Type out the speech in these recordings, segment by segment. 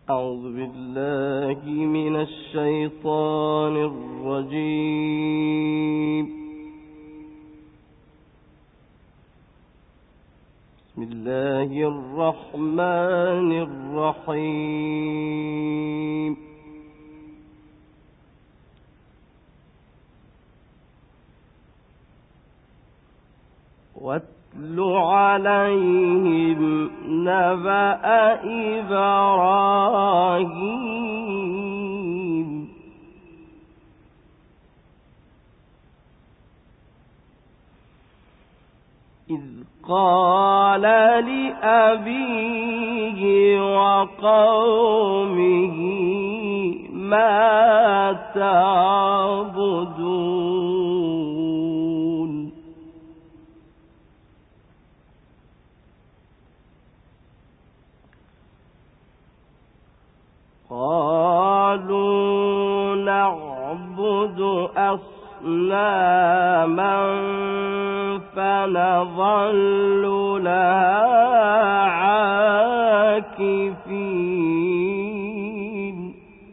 أعوذ بالله من الشيطان الرجيم. بسم الله الرحمن الرحيم. واتل عليهم نبأ إبراهيم إذ قال لأبيه وقومه ما تعبدون قالوا نعبد أصناما فنظل لها عاكفين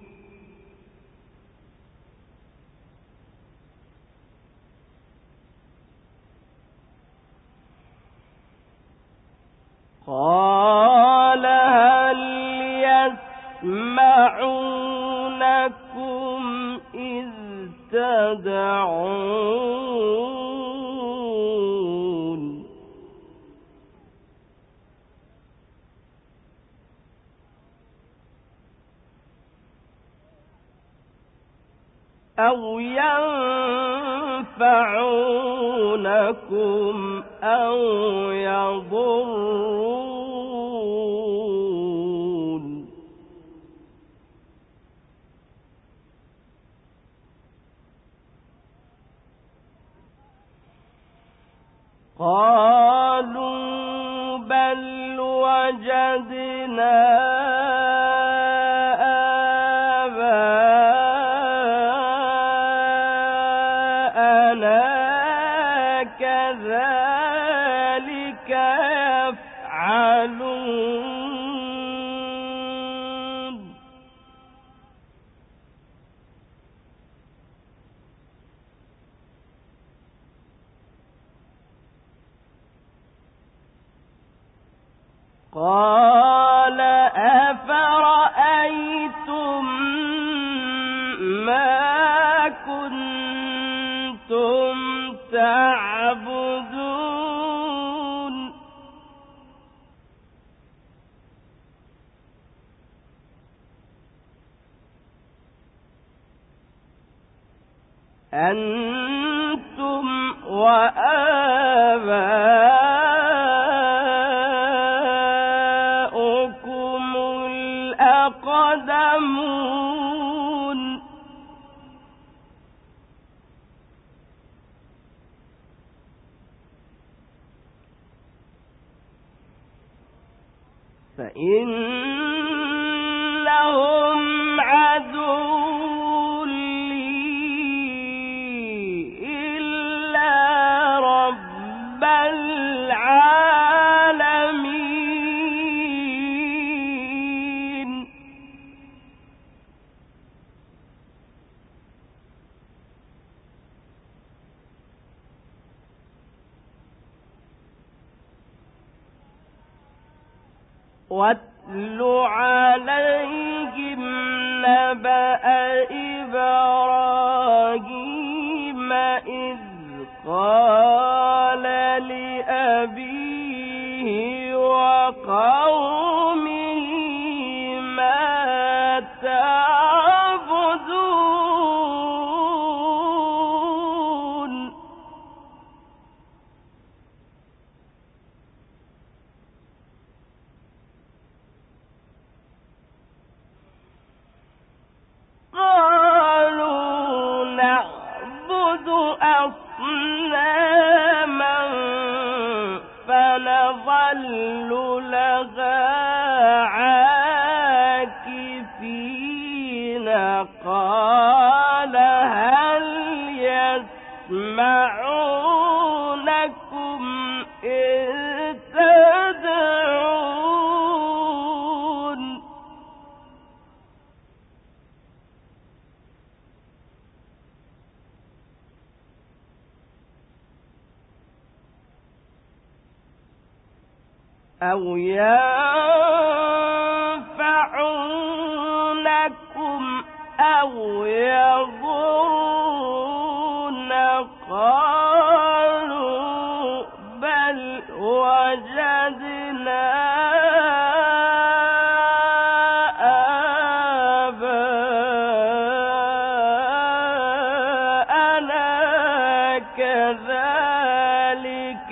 قال هل يسمعونكم إذ تدعون أو ينفعونكم أو يضرون قالوا بل وجدنا كذلك يفعلون قال أفرأيتم ما كنتم تعبدون أنتم وآباؤكم الأقدمون فإنهم عدو لي إلا رب العالمين واتل عليهم نبأ إبراهيم إذ قال لأبيه وقومه ما تعبدون قالوا نعبد أصناما فنظل لها عاكفين قال هل يسمعونكم إذ تدعون أو ينفعونكم أو يضرون قالوا بل وجدنا آباءنا كذلك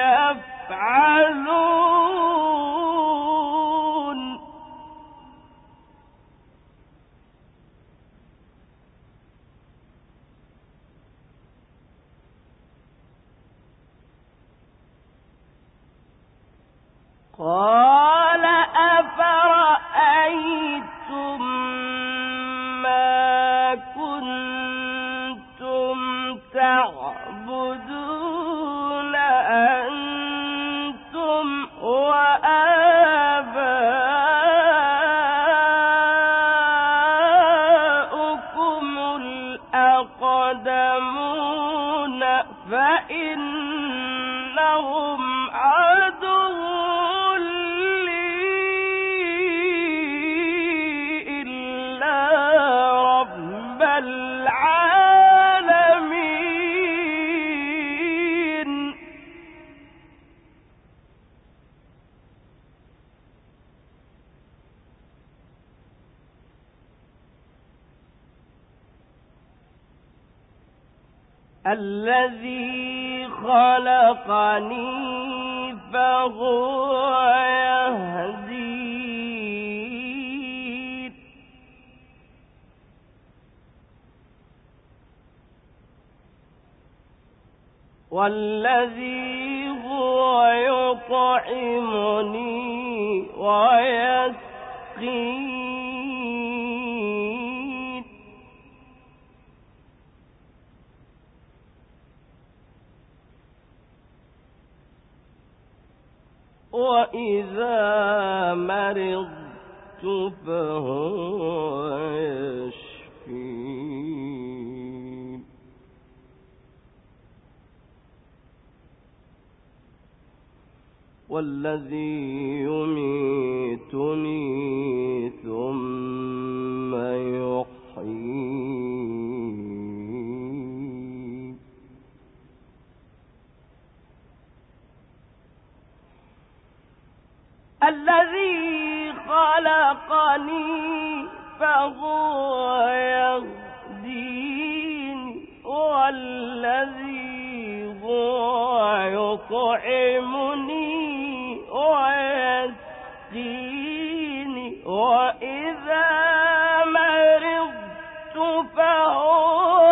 يفعلون. قال أفرأيتم ما كنتم تعبدون أنتم وآباؤكم الأقدمون فإنهم عدو الذي خلقني فهو يهدين والذي هو يطعمني ويسقين وإذا مرضت فهو يشفين والذي يميتني ثم يحيين الذي خلقني فهو يهدين والذي هو يطعمني ويسقين وإذا مرضت فهو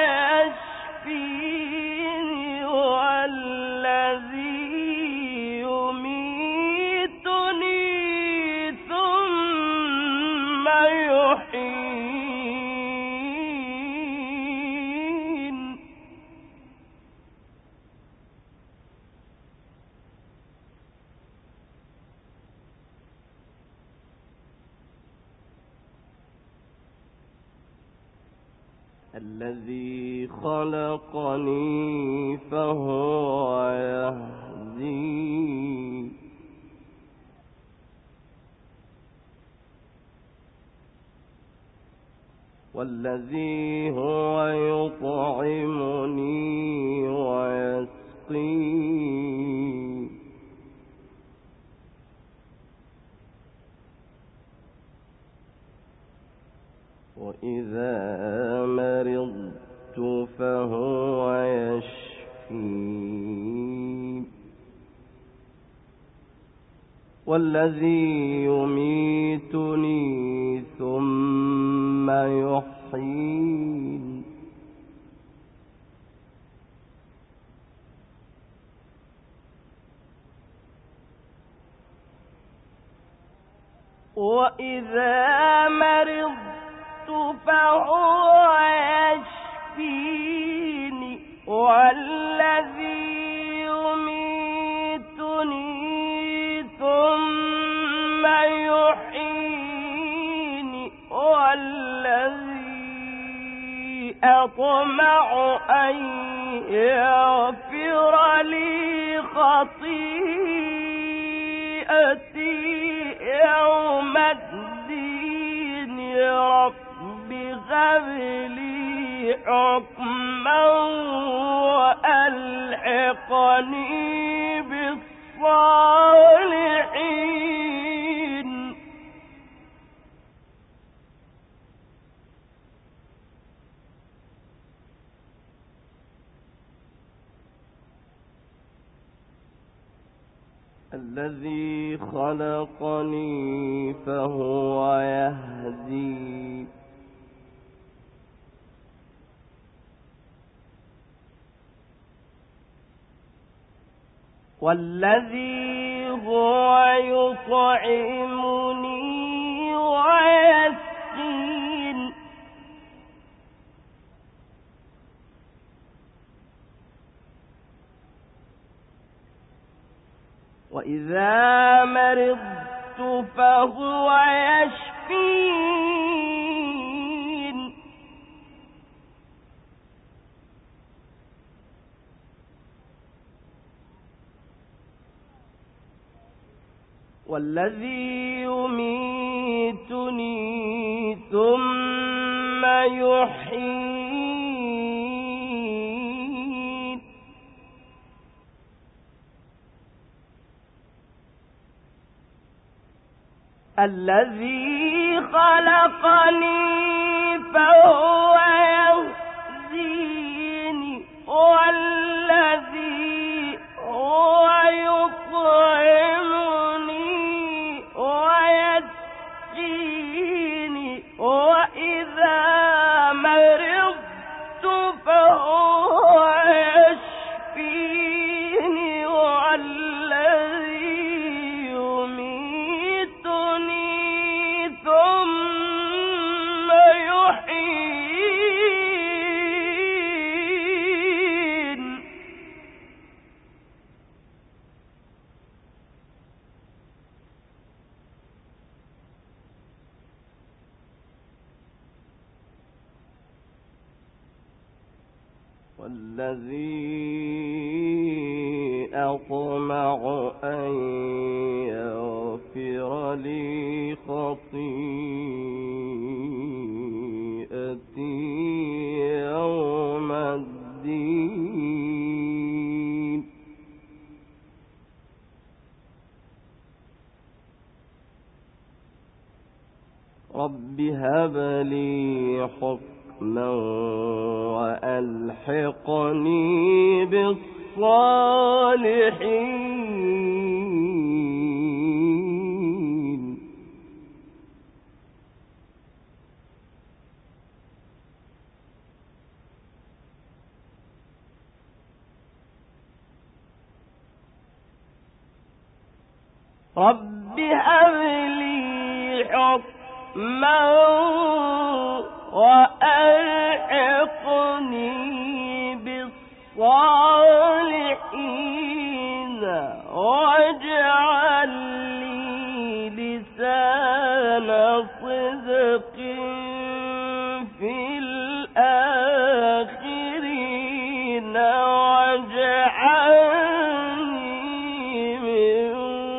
يشفين والذي يميتني ثم يحيين الذي خلقني فهو يهدين والذي هو يطعمني ويسقين وإذا مرضت فهو يشفين والذي يميتني ثم يحيين وإذا مرضت فهو يشفيني والذي يميتني ثم يحييني والذي أطمع أن يغفر لي خطيئتي يوم الدين رب هب لي حكما وألحقني بالصالحين الذي خلقني فهو يهدين والذي هو يطعمني ويسقين وإذا مرضت فهو يشفين والذي يميتني ثم يحيين الذي خلقني فهو يهديني والذي هو يطعمني ويسقيني وإذا مرضت فهو يشفيني والذي يميتني ثم يحيين والذي أطمع أن يغفر لي خطيئتي يوم الدين رب هب لي حكما وألحقني بالصالحين رب هب لي حكما وألحقني بالصالحين واجعل لي لسان صدق في الآخرين واجعلني من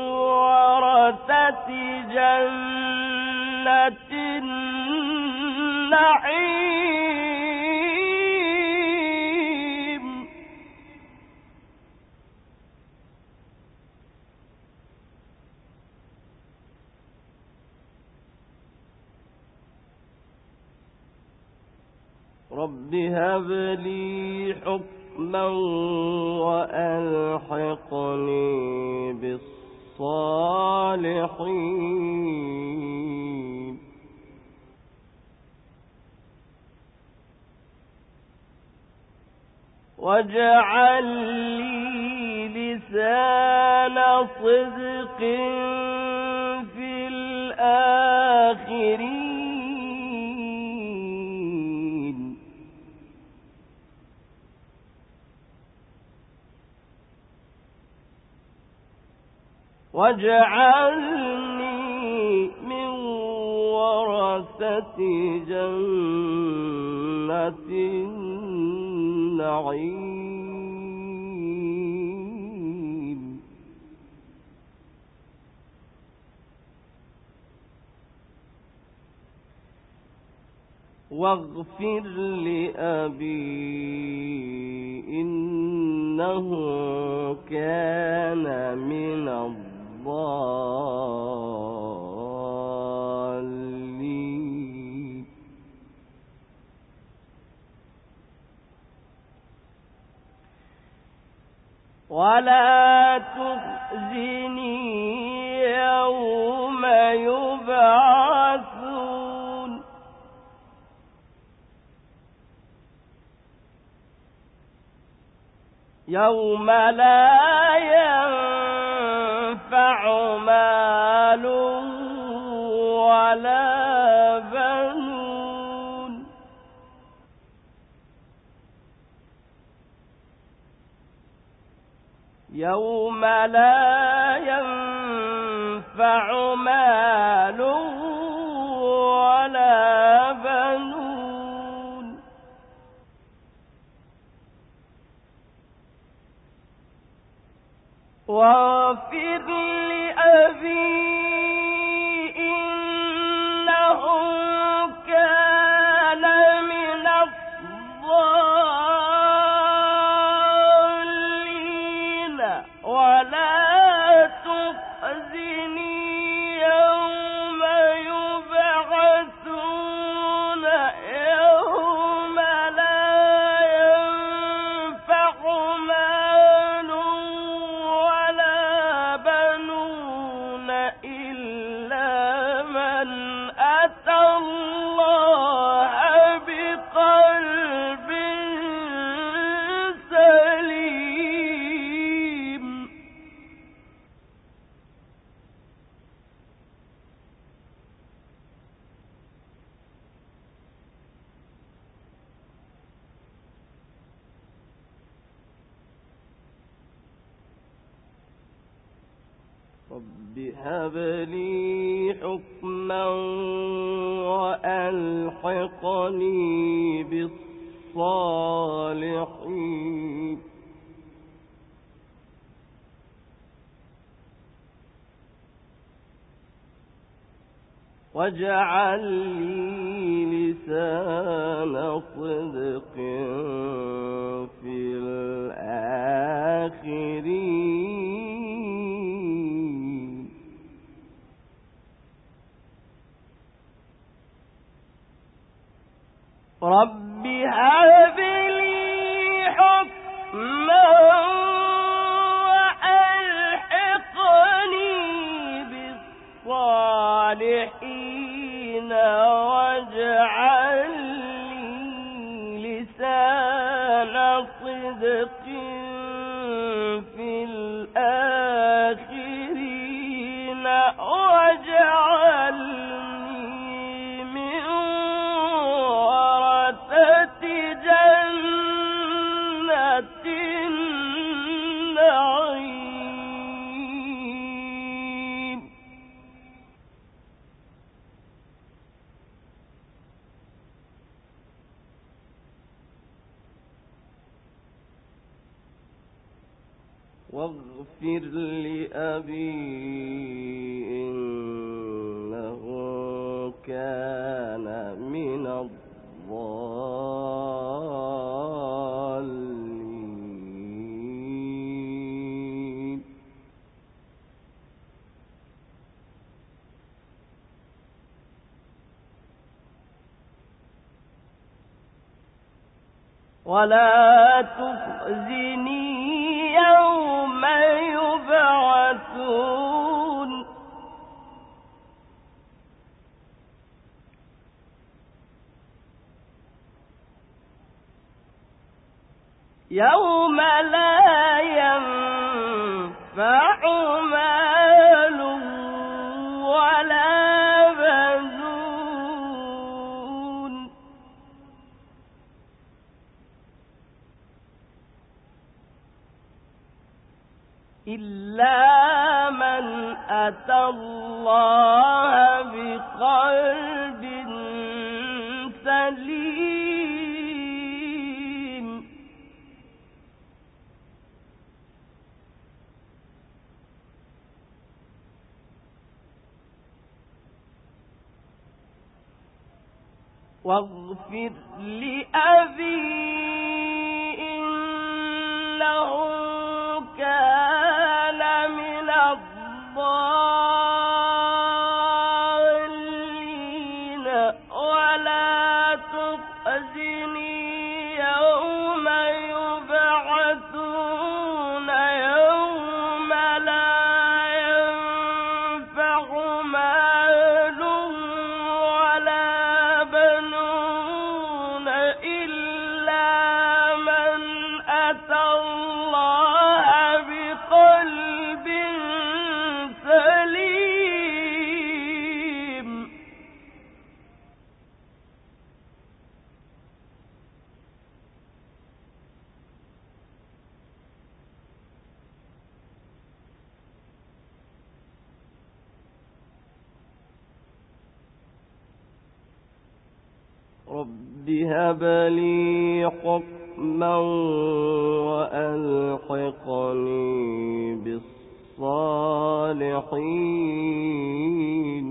ورثة جنة النعيم رب هب لي حكما وألحقني بالصالحين واجعل لي لسان صدق في الآخرين واجعلني من ورثة جنة النعيم واغفر لأبي إنه كان من الضالين ولا تخزني يوم يبعثون يوم لا ينفع مال ولا بنون يوم لا ينفع مال ولا بنون واغفر لأبي إنه كان من الضالين ولا تخزني يوم يبعثون يوم لا ينفع مال ولا بنون إلا من أتى الله بقلب سليم رب هب لي حكما وألحقني بالصالحين واجعل لي لسان صدق في الآخرين رب هب لي حكما وألحقني بالصالحين واجعل لي لسان صدق في الآخرين واجعلني من ورثة جنة النعيم واغفر لأبي إنه كان من الضالين ولا تخزني يوم يبعثون يوم لا ينفع مال ولا بنون إلا من أتى الله بقلب سليم واغفر لأبي إنه كان من الضالين ولا تخزني يوم يبعثون يوم لا ينفع مال ولا بنون إلا من أتى الله بقلب سليم. رب هب لي حكما وألحقني بالصالحين.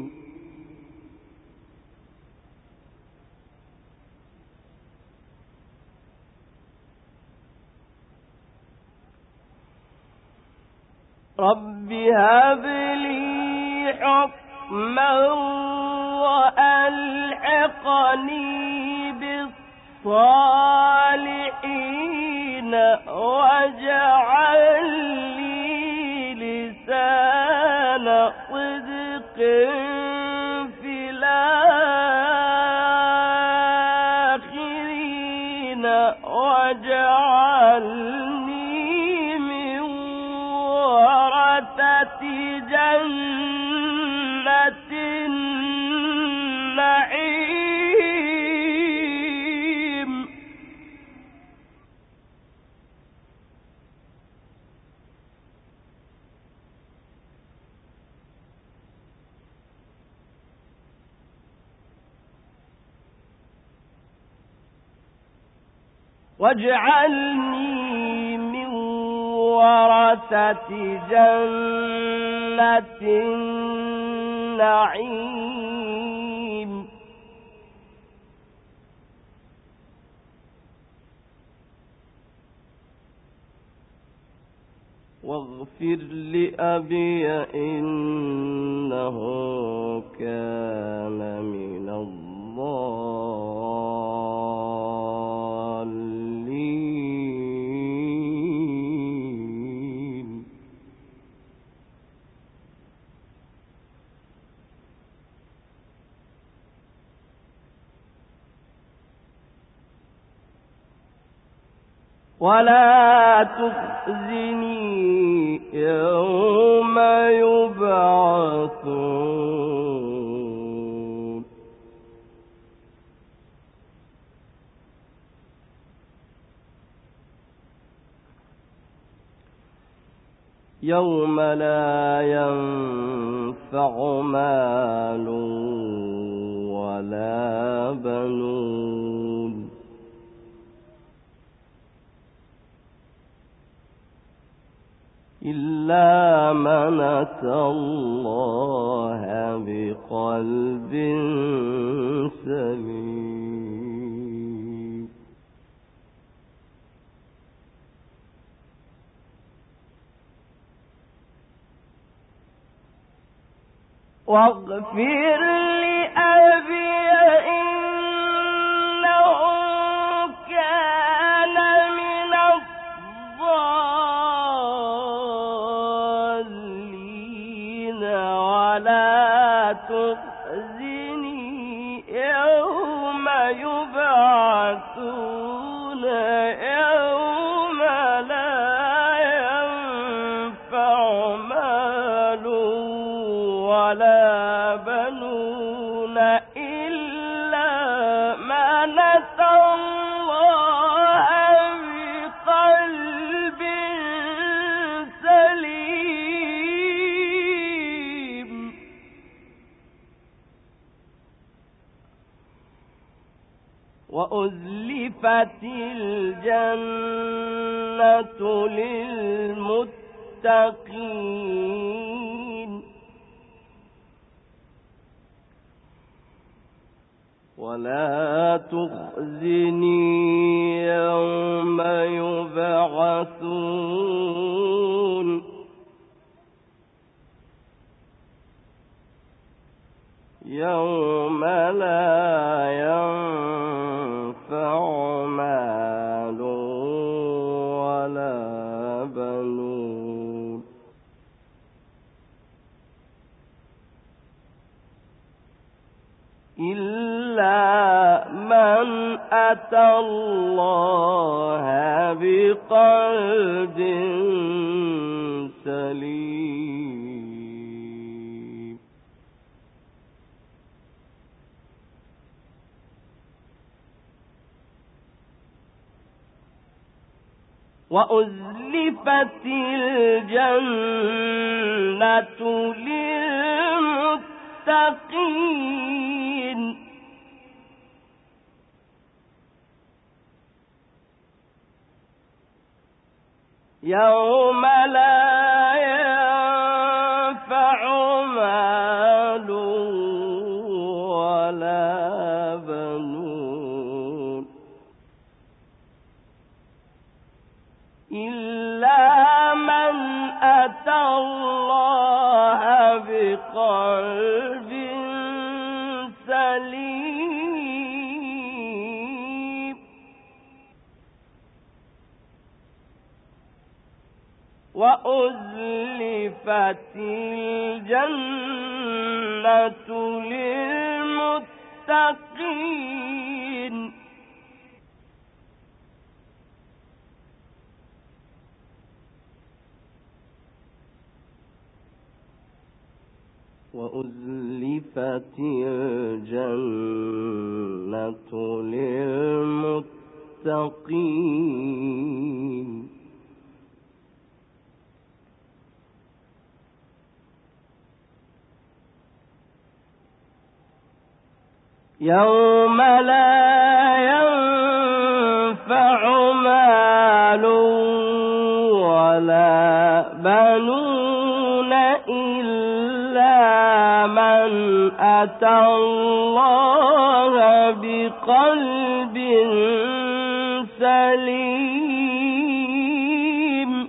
رب هب لي حكما وألحقني بالصالحين واجعل لي لسان صدق في الآخرين واجعلني من ورثة جنة النعيم. واجعلني من ورثة جنة النعيم. واغفر لأبي إنه كان من الضالين. ولا تخزني يوم يبعثون يوم لا ينفع مال ولا بنون إلا من أتى الله بقلب سليم. واغفر لأبي إنه كان من الضالين ولا تخزني يوم يبعثون يوم لا ينفع مال ولا بنون إلا من أتى الله بقلب سليم. وأزلفت الجنة للمتقين ولا تخزني يوم يبعثون يوم لا ينفع مال ولا بنون إلا من أتى الله بقلب سليم وأزلفت الجنة للمتقين يوم لا ينفع مال ولا بنون إلا من أتى الله بقلب سليم وأزلفت الجنة للمتقين وأزلفت الجنة للمتقين يوم لا ينفع مال ولا بنون إلا من أتى الله بقلب سليم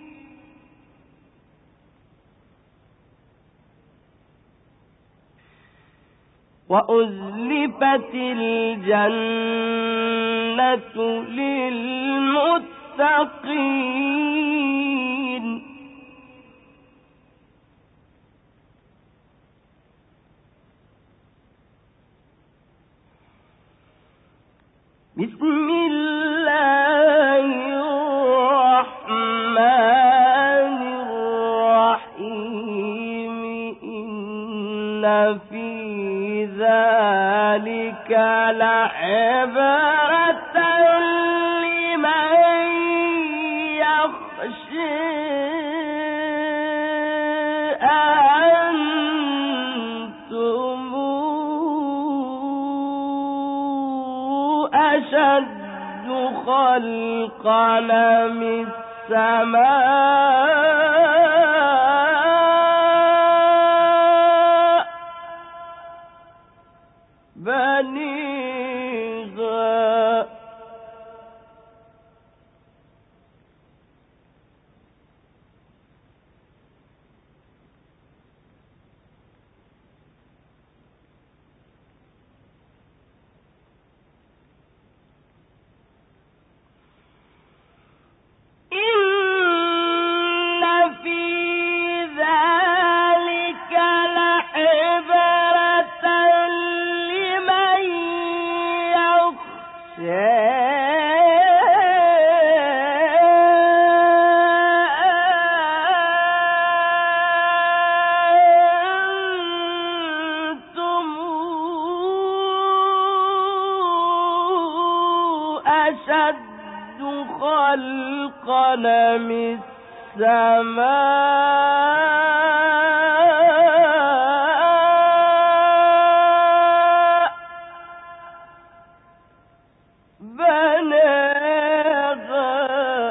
وأزلفت الجنة للمتقين بسم الله الرحمن الرحيم إن في ذلك لعبرة لمن يخشى أنتم أشد خلقا من السماء بنيها إن في ذلك لعبرة لمن أنتم أشد خلقا من السماء بناها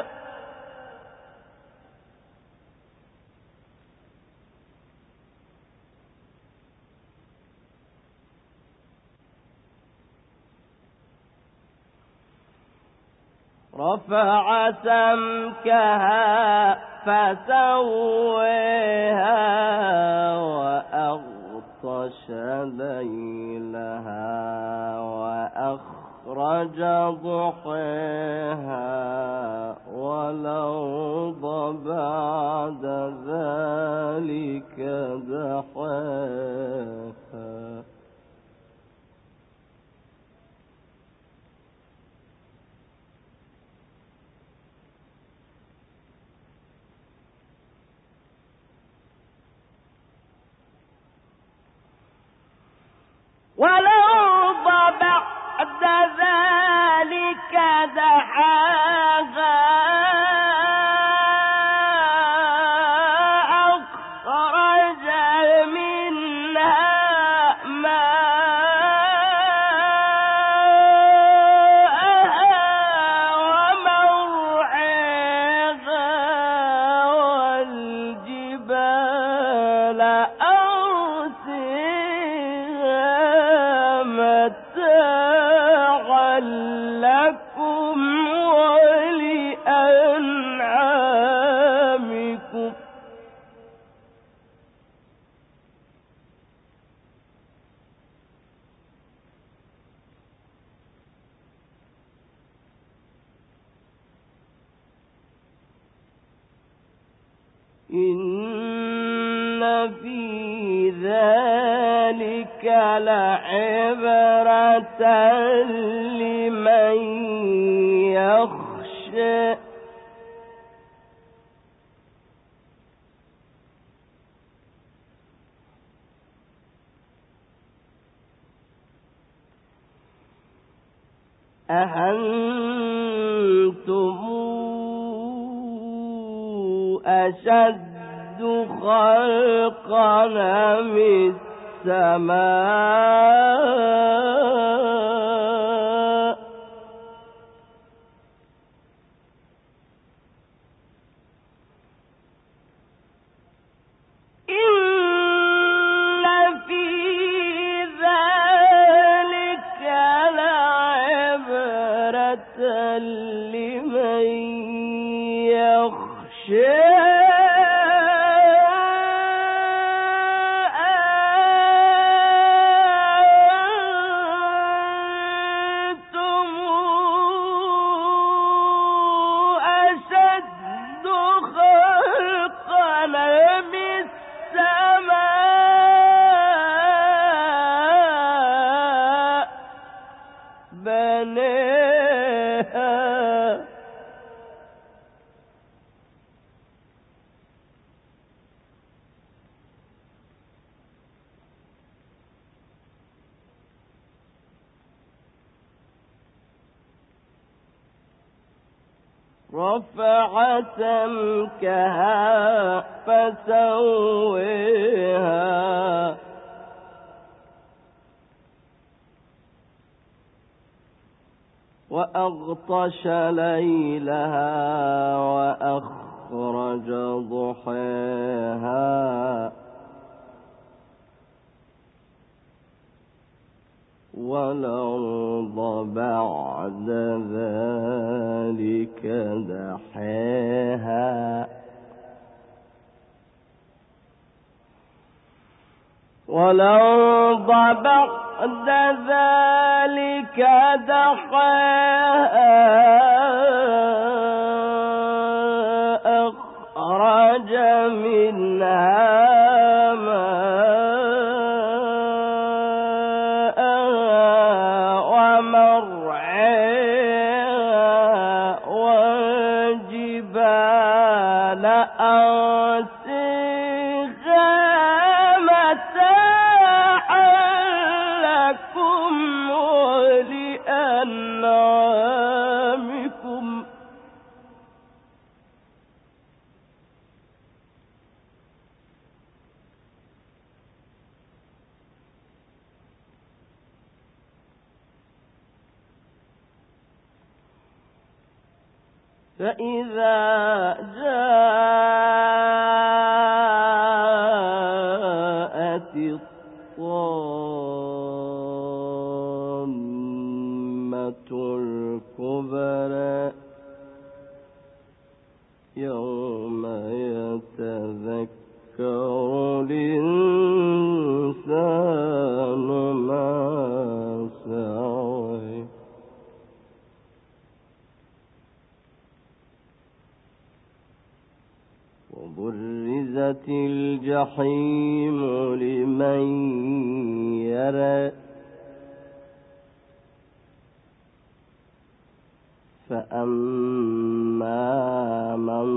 رفع سمكها فسويها وأغطش ليلها وأخرج ضحيها والأرض بعد ذلك دحاها والأرض بعد ذلك دحاها أخرج منها ماءها ومرعاها والجبال متاعا لكم ولأنعامكم إن في ذلك لعبرة لمن يخشى أأنتم أشد خلقا أم السماء إن في ذلك لعبرة لمن يخشى رفع سمكها فسويها وأغطش ليلها وأخرج ضحيها والأرض بعد ذلك دحاها والأرض بعد ذلك دحاها أخرج منها فإذا جاءت الطامة الكبرى يوم يتذكر الإنسان ما سعى وبرزت الجحيم لمن يرى فأما من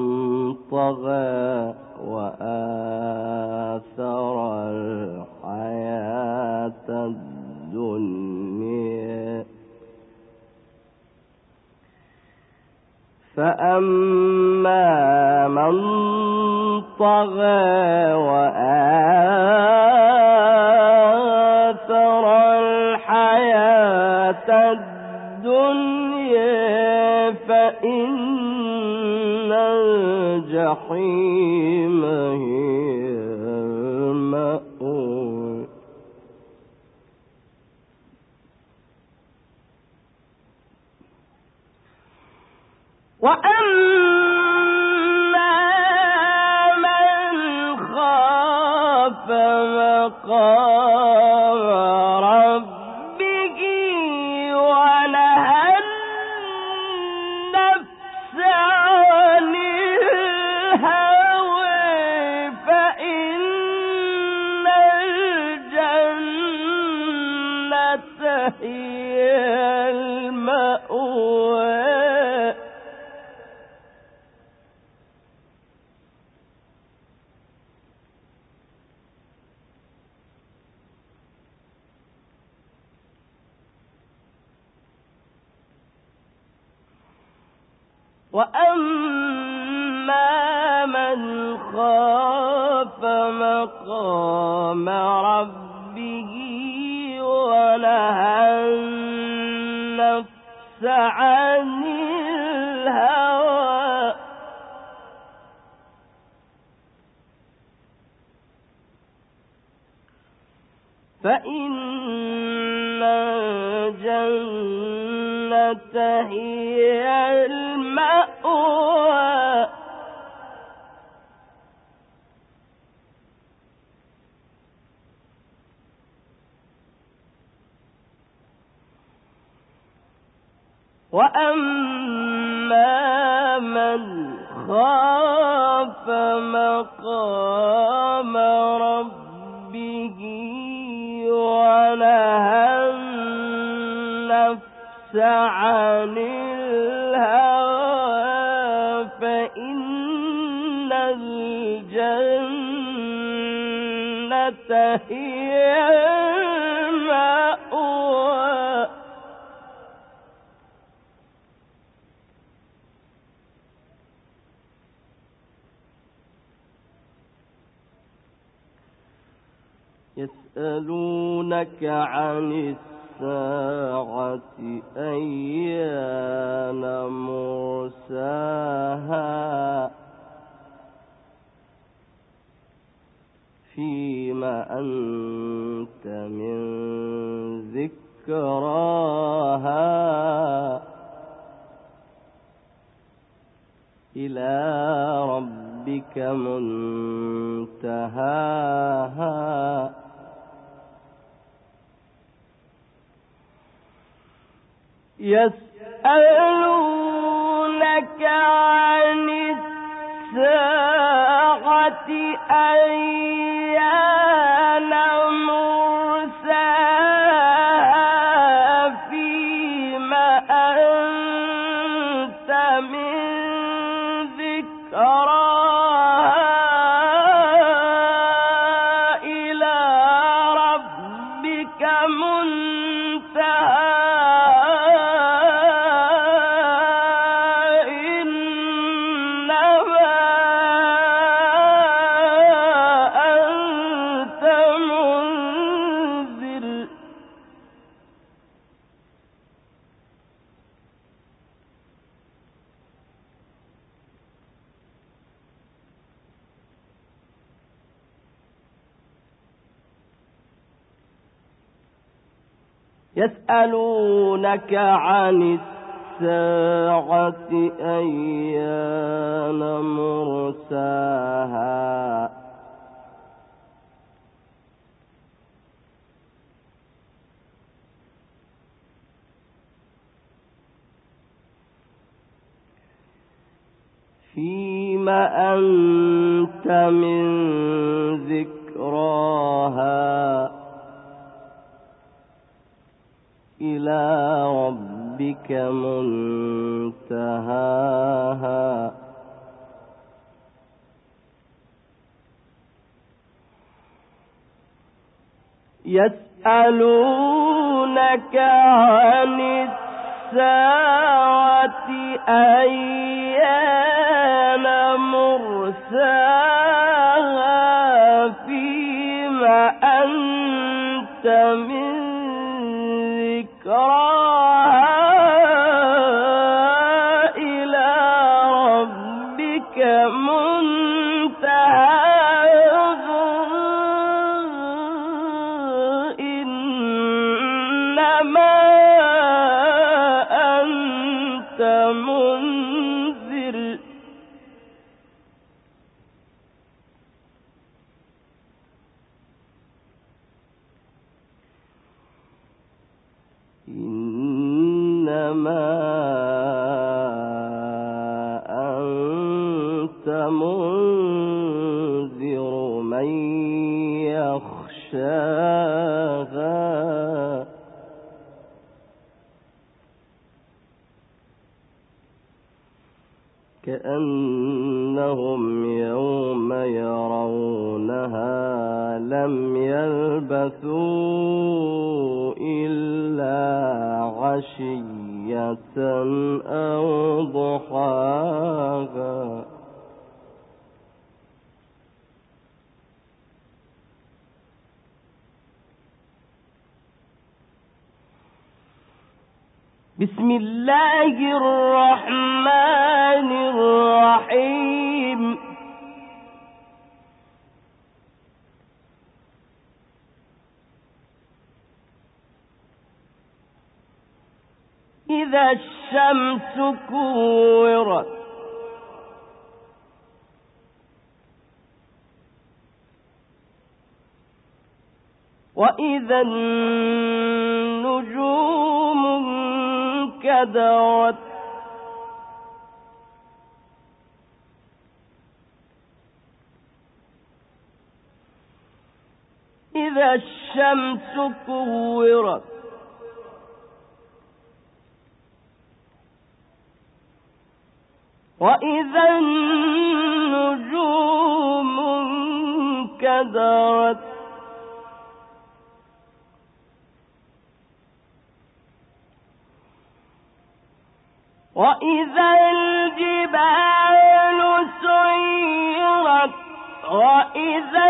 طغى وآثر الحياة الدنيا فأما من طغى وآثر الحياة الدنيا فإن الجحيم هي المأوى وأما من خاف مقام ربه ونهى النفس عن الهوى فإن الجنة هي المأوى وأما من خاف مقام ربه ونهى النفس عن الهوى فإن الجنة هي المأوى وأما من خاف مقام ربه ونهى النفس عن الهوى فإن الجنة هي المأوى يسألونك عن الساعة أيان مرساها فيما أنت من ذكراها إلى ربك منتهاها يسألونك عن الساعة أيان مرساها فيما أنت من ذكراها إلى ربك منتهاها يسألونك عن الساعة أيان مرساها فيم أنت من ذكراها إلى ربك منتهاها يسألونك عن الساعة أيان مرساها فيم أنت من ذكراها إلى ربك منتهاها إنما أنت منذر إنما أنت منذر من يخشاها كأنهم يوم يرونها لم يلبثوا إلا عشية أو ضحاها بسم الله الرحمن الرحيم إذا الشمس كورت وإذا النجوم انكدرت إذا الشمس كورت وإذا النجوم انكدرت وإذا الجبال سيرت وإذا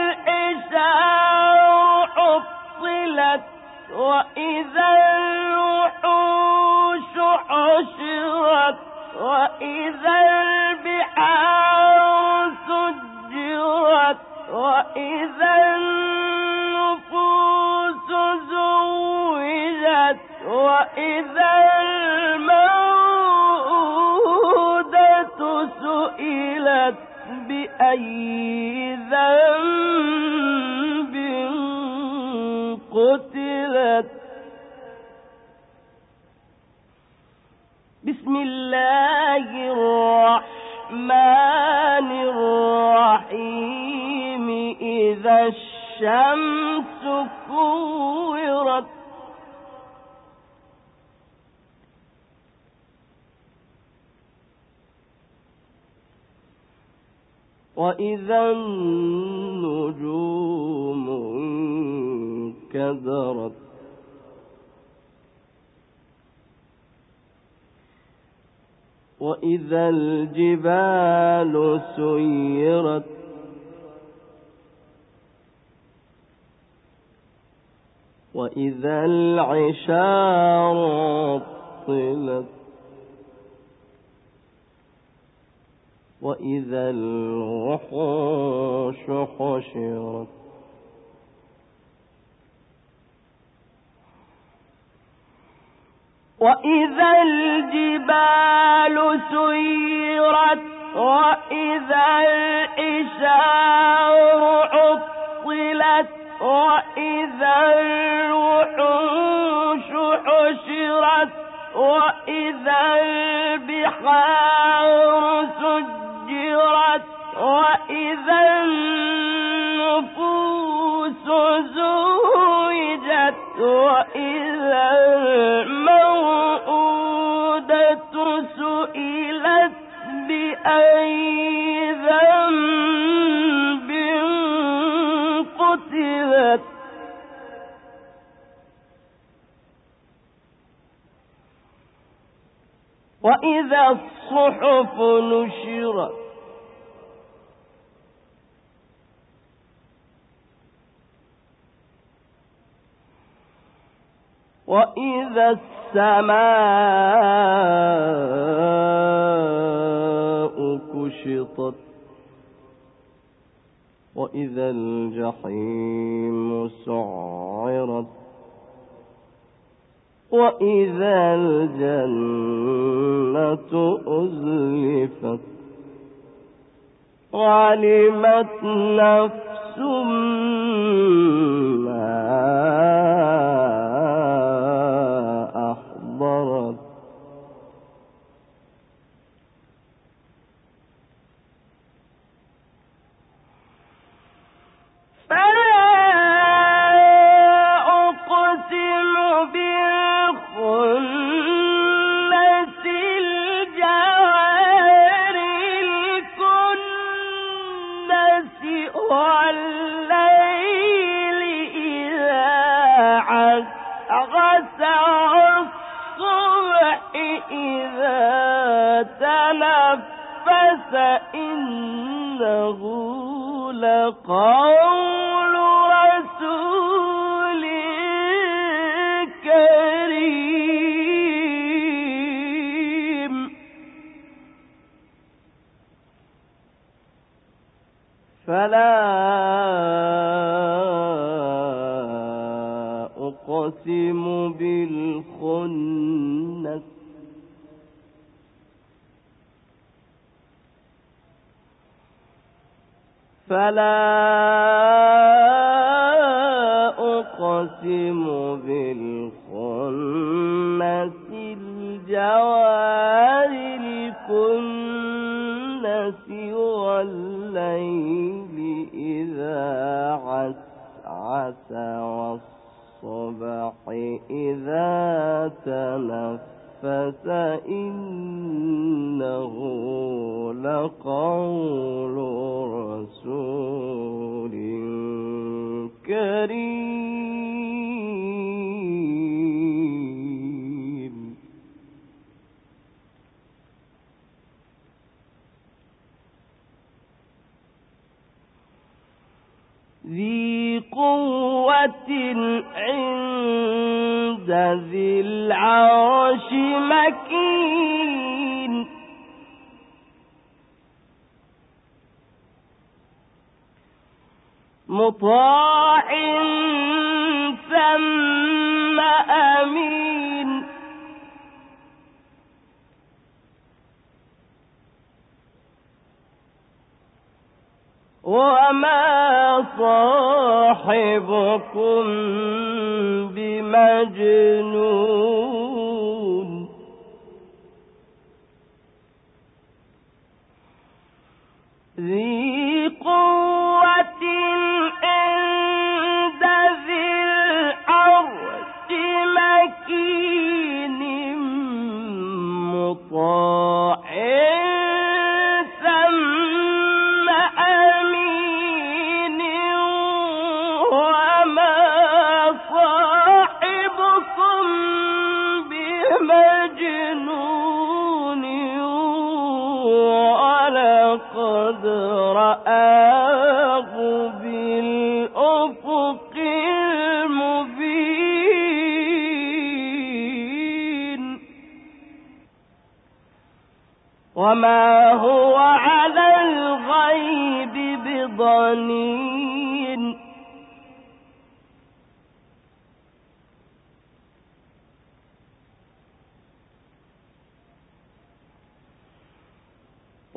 العشار عطلت وإذا الوحوش حشرت وإذا البحار سجرت وإذا النفوس زوجت وإذا الموءودة سئلت بأي ذنب قتلت بسم الله الرحمن الرحيم إذا الشمس كورت وإذا النجوم انكدرت وإذا الجبال سيرت وإذا العشار عطلت وإذا الوحوش حشرت وإذا الجبال سيرت وإذا العشار عطلت وإذا الوحوش حشرت وإذا البحار سجرت وإذا النفوس زوجت وإذا الموءودة سئلت بأي ذنب قتلت وإذا الصحف نشرت وإذا السماء كشطت وإذا الجحيم سعرت وإذا الجنة أزلفت وعلمت نفس ما أحضرت والليل إذا عسعس والصبح إذا تنفس إنه لقول رسول كريم فلا أقسم بالخنس فلا أقسم بالخنس الجوار الكنس والليل إذا عسعس والصبح إذا تنفس إنه لقول رسول كريم ذي قوة عند ذي العرش مكين مطاع ثم أمين وما صاحبكم بمجنون ذي قوة عند ذي العرش مكين مطاع ثم أمين وما صاحبكم بمجنون ولقد رآه بالأفق المبين وما هو على الغيب بضنين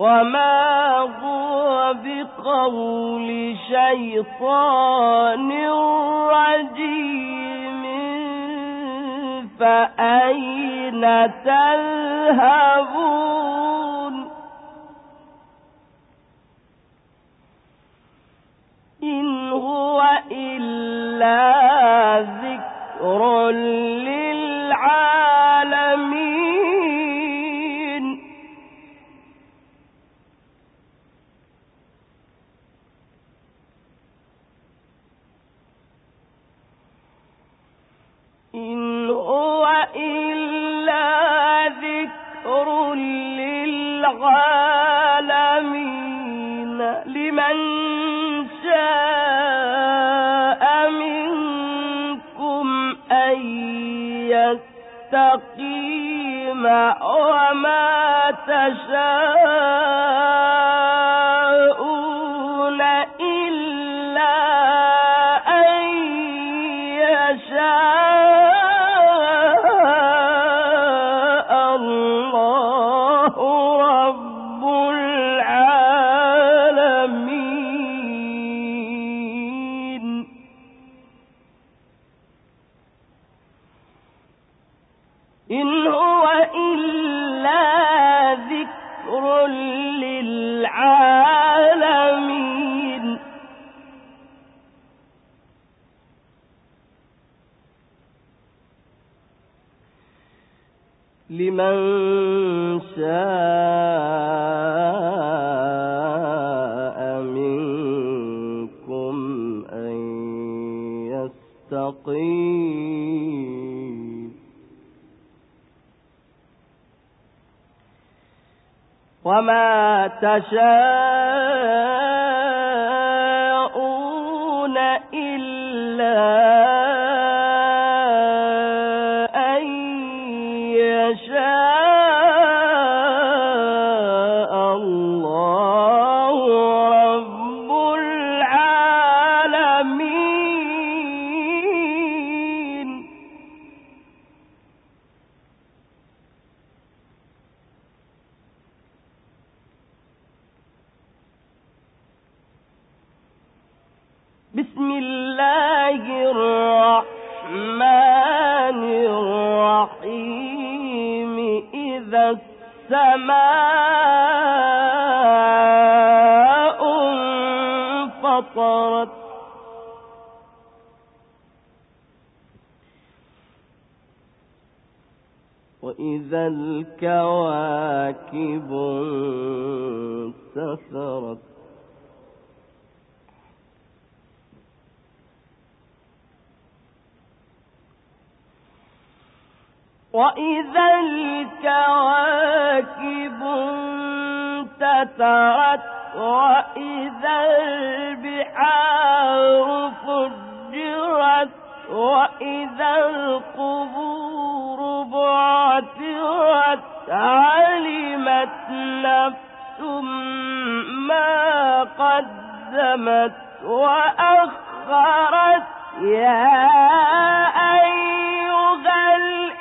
وما هو بقول شيطان رجيم فأين تذهبون إن هو إلا ذكر للعالمين إن هو إلا ذكر للعالمين لمن شاء منكم أن يستقيم وما تشاءون إلا أن يشاء الله رب العالمين إن هو إلا ذكر للعالمين لمن شاء منكم أن يستقيم وما تشاءون إلا أن يشاء الله رب العالمين بسم الله الرحمن الرحيم إذا السماء انفطرت وإذا الكواكب انتثرت وإذا الكواكب انتثرت وإذا البحار فجرت وإذا القبور بعثرت علمت نفس ما قدمت وأخرت يا أيها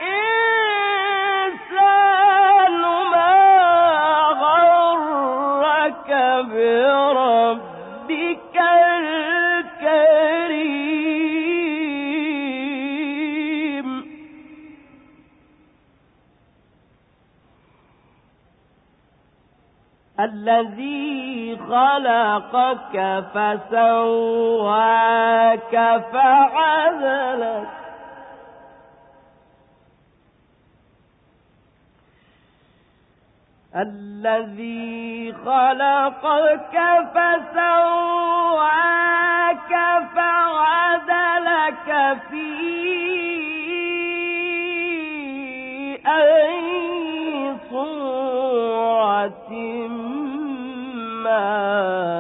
الإنسان ما غرك بربك الكريم الذي خلقك فسواك فعدلك الذي خلقك فسواك فعدلك في أي صورة ما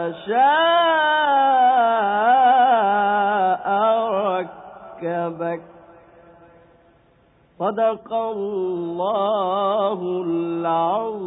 شاء ركبك صدق الله العظيم